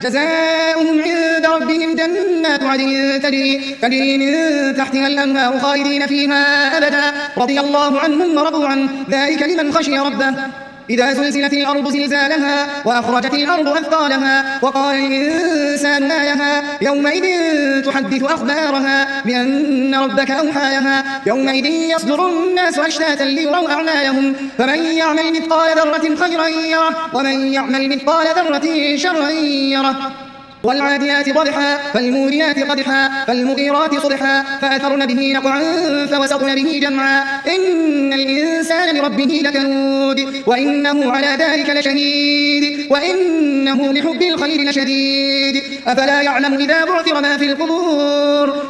جزاؤهم عند ربهم جنات عدن تجري من تحتها الأنهار خالدين فيها أبدا رضي الله عنهم ورضوا عنه ذلك لمن خشي ربه. إذا زلزلت الأرض زلزالها وأخرجت الأرض أثقالها وقال الإنسان ما لها يومئذ تحدث أخبارها بأن ربك أوحى لها يومئذ يصدر الناس أشتاتا ليروا أعمالهم فمن يعمل مثقال ذرة خيرا يره ومن يعمل مثقال ذرة شرا يره. والعاديات ضبحا فالموريات قدحا فالمغيرات صبحا فأثرن به نقعا فوسطن به جمعا إن الإنسان لربه لكنود وإنه على ذلك لشهيد وإنه لحب الخير لشديد أفلا يعلم إذا بعثر ما في القبور